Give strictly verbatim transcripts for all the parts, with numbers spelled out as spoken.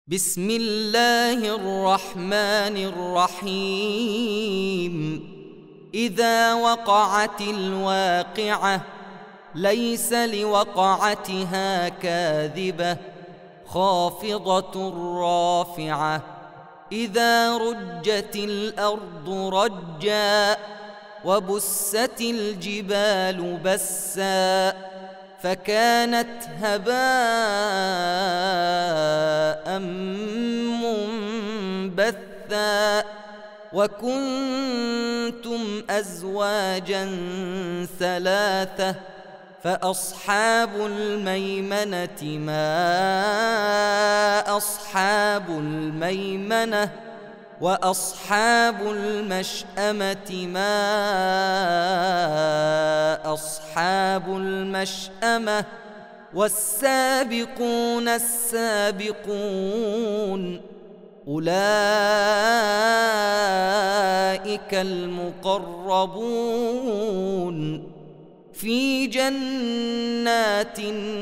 بسم الله الرحمن الرحيم. إذا وقعت الواقعة ليس لوقعتها كاذبة خافضة رافعة. إذا رجت الأرض رجا وبست الجبال بسا فكانت هباء منبثا وكنتم أزواجا ثلاثة فأصحاب الميمنة ما أصحاب الميمنة وأصحاب المشأمة ما أصحاب المشأمة والسابقون السابقون أولئك المقربون في جنات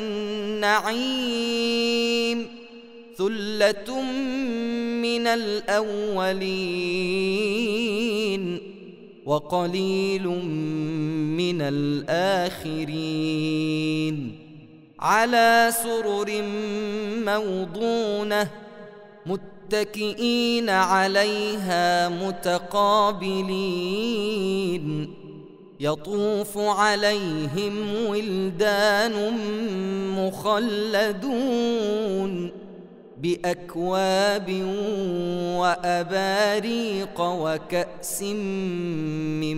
النعيم ثلة من الأولين وقليل من الآخرين على سرر موضونة متكئين عليها متقابلين يطوف عليهم ولدان مخلدون بأكواب وأباريق وكأس من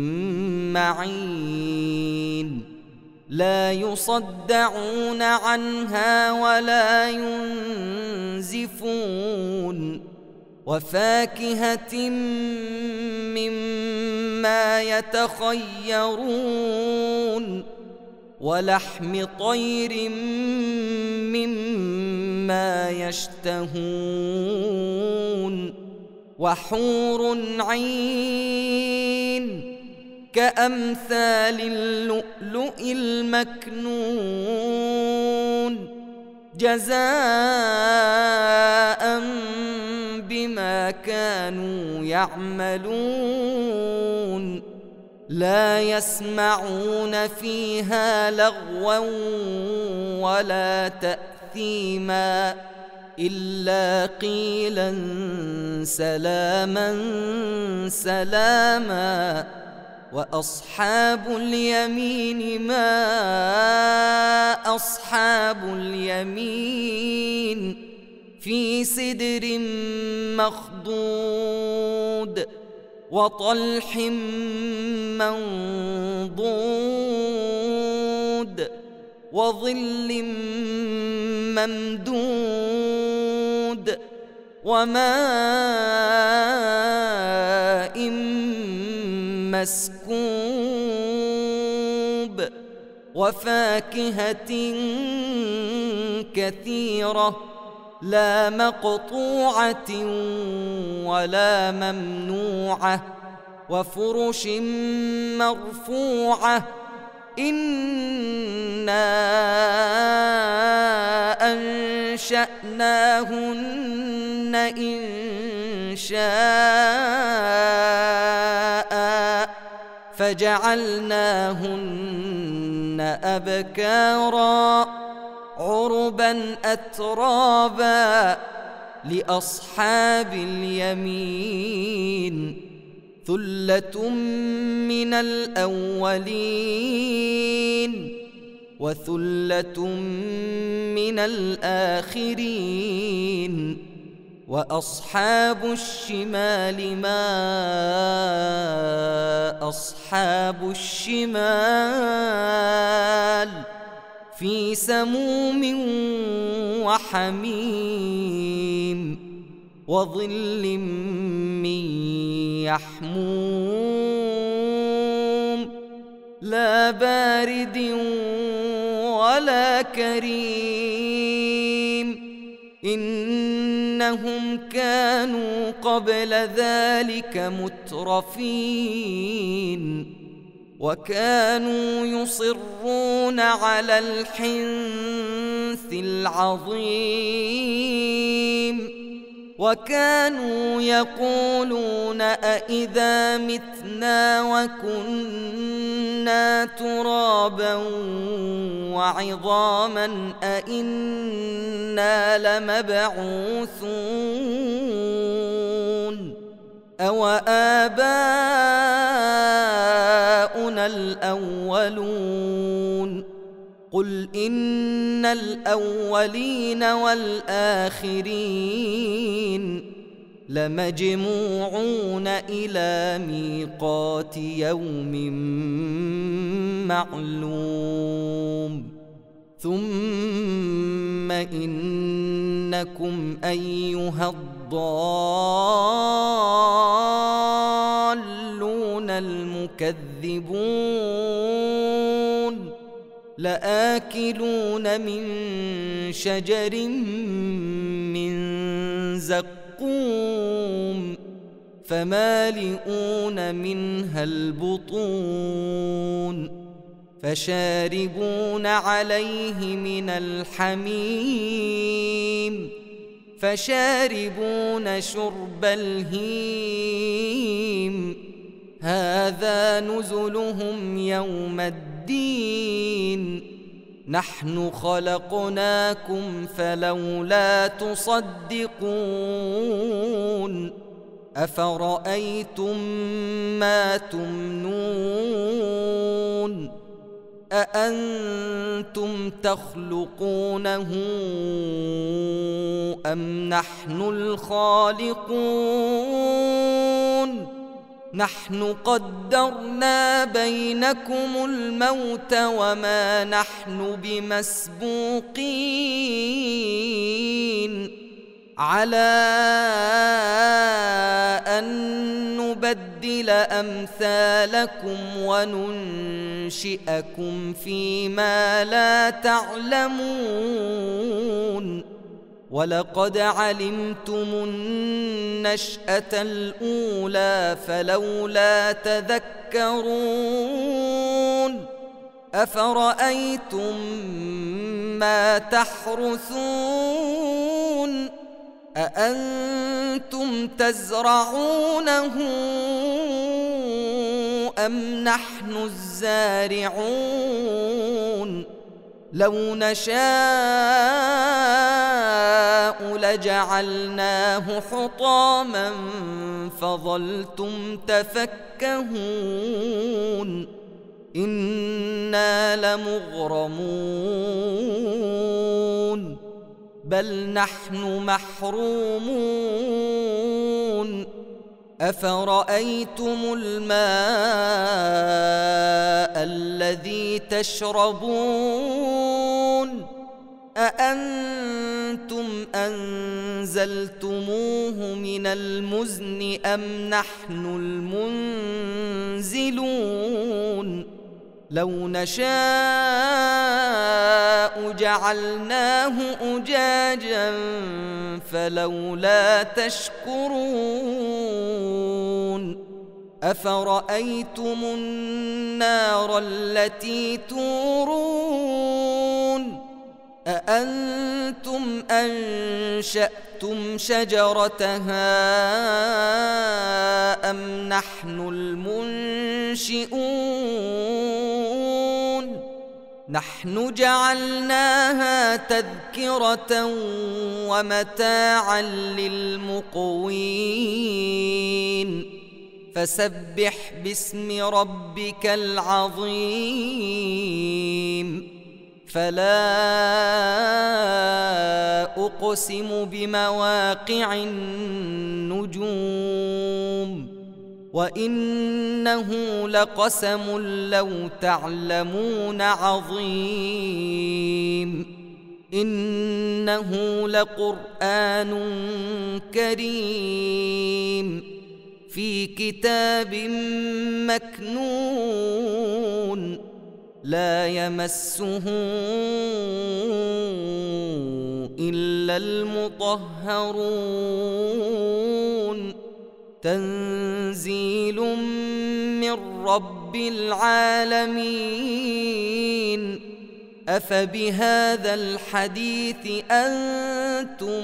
معين لا يصدعون عنها ولا ينزفون وفاكهة مما يتخيرون ولحم طير مما يشتهون وحور عين كأمثال اللؤلؤ المكنون جزاء بما كانوا يعملون لا يسمعون فيها لغوا ولا تأثيما إلا قيلا سلاما سلاما وأصحاب اليمين ما أصحاب اليمين في سدر مخضود وطلح منضود وظل ممدود وماء مسكوب وفاكهة كثيرة لا مقطوعة ولا ممنوعة وفرش مرفوعة إنا أنشأناهن إنشاء فجعلناهن أبكارا عربا أترابا لأصحاب اليمين ثلة من الأولين وثلة من الآخرين وأصحاب الشمال ما أصحاب الشمال في سموم وحميم وظل من يحموم لا بارد ولا كريم إنهم كانوا قبل ذلك مترفين وكانوا يصرون على الحنث العظيم وكانوا يقولون أإذا متنا وكنا ترابا وعظاما أإنا لمبعوثون أو آباؤنا الأولون قل إن الأولين والآخرين لمجموعون إلى ميقات يوم معلوم ثم إنكم أيها الضالون المكذبون لآكلون من شجر من زقوم فمالئون منها البطون فشاربون عليه من الحميم فشاربون شرب الهيم هذا نزلهم يوم الدين نحن خلقناكم فلولا تصدقون أفرأيتم ما تمنون أأنتم تخلقونه أم نحن الخالقون نحن قدرنا بينكم الموت وما نحن بمسبوقين على أن نبدل أمثالكم وننشئكم فيما لا تعلمون ولقد علمتم النشأة الأولى فلولا تذكرون أفرأيتم ما تحرثون أأنتم تزرعونه أم نحن الزارعون لو نشاء لجعلناه حطاما فظلتم تفكهون إنا لمغرمون بل نحن محرومون أفرأيتم الماء الذي تشربون أأنتم أنزلتموه من المزن أم نحن المنزلون لو نشاء جعلناه أجاجا فلولا تشكرون أفرأيتم النار التي تورون أأنتم أنشأتم شجرتها أم نحن المنشئون نحن جعلناها تذكرة ومتاعا للمقوين فسبح باسم ربك العظيم فلا أقسم بمواقع النجوم وإنه لقسم لو تعلمون عظيم إنه لقرآن كريم في كتاب مكنون لا يمسه إلا المطهرون تنزيل من رب العالمين أفبهذا الحديث أنتم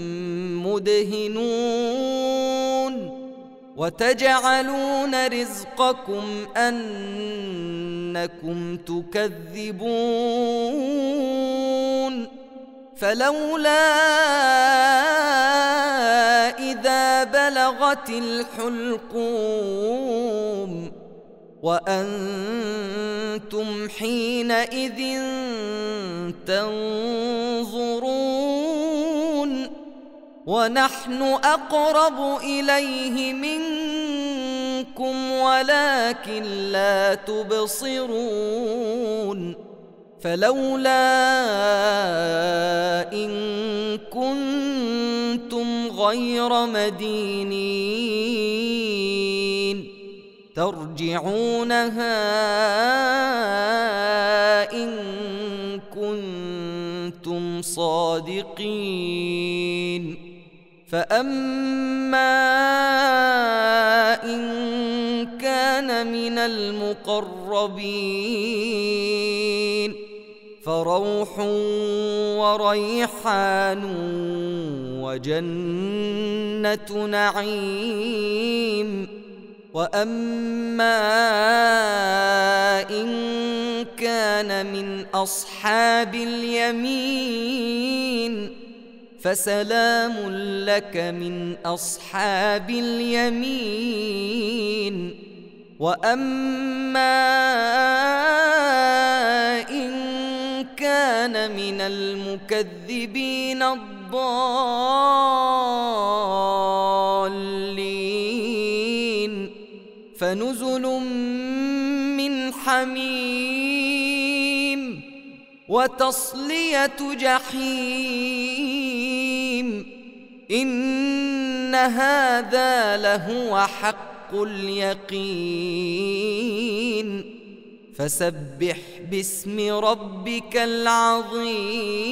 مدهنون وتجعلون رزقكم أنكم تكذبون فلولا إذا بلغت الحلقوم وأنتم حينئذ تنظرون ونحن أقرب إليه منكم ولكن لا تبصرون فلولا إن كنتم غير مدينين ترجعونها إن كنتم صادقين فأما إن كان من المقربين فروح وريحان وجنة نعيم وأما إن كان من أصحاب اليمين فسلام لك من أصحاب اليمين وأما إن كان من المكذبين الضالين فنزل من حميم وتصلية جحيم إن هذا لهو حق اليقين فسبح باسم ربك العظيم